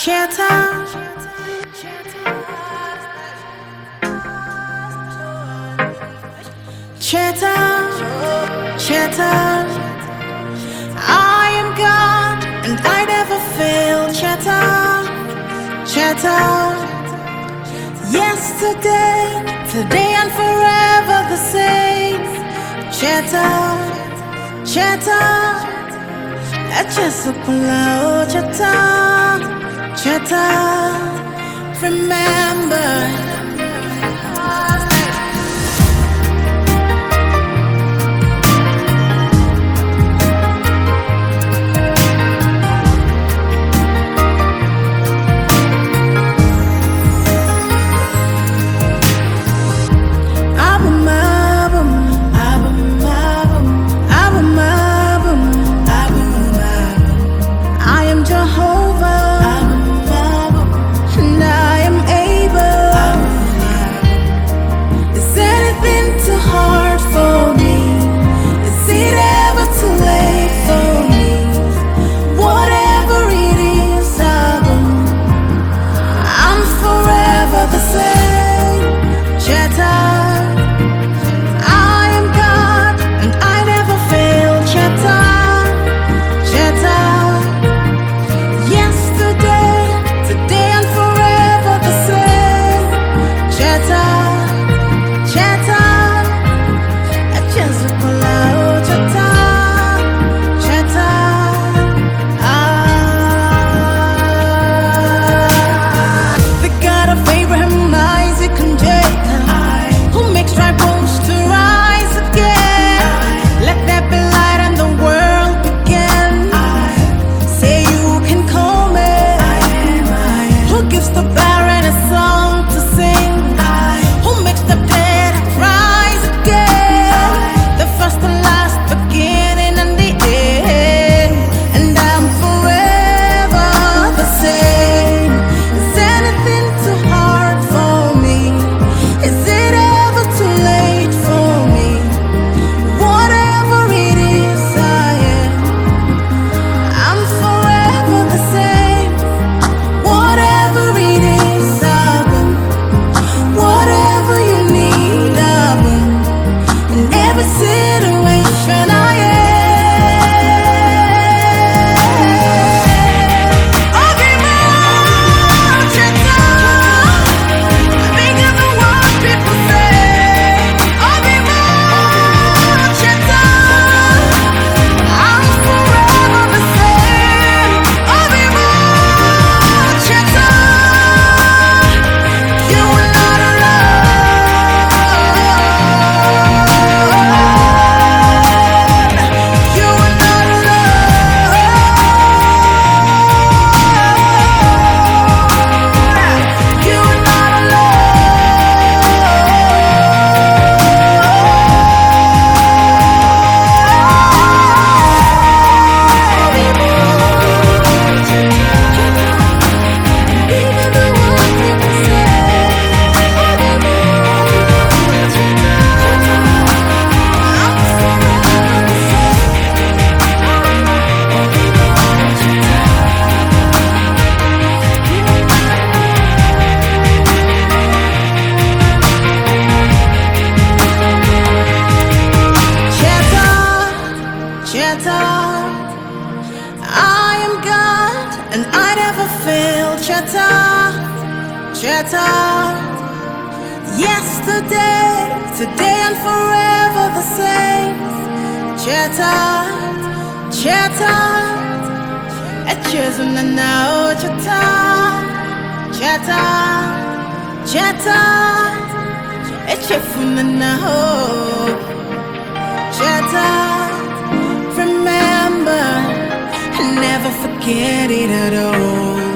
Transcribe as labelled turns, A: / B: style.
A: Chatter, chatter, chatter. I am God and I never fail. Chatter, chatter. Yesterday, today and forever the same. Chatter, chatter. Just pulau chatter, chatter. Remember. I am God and I never fail. Chatter, chatter. Yesterday, today and forever the same. Chatter, chatter. Echezuna now. Chatter, chatter, chatter. Echefuna now. Chatter. Remember, never forget it at all.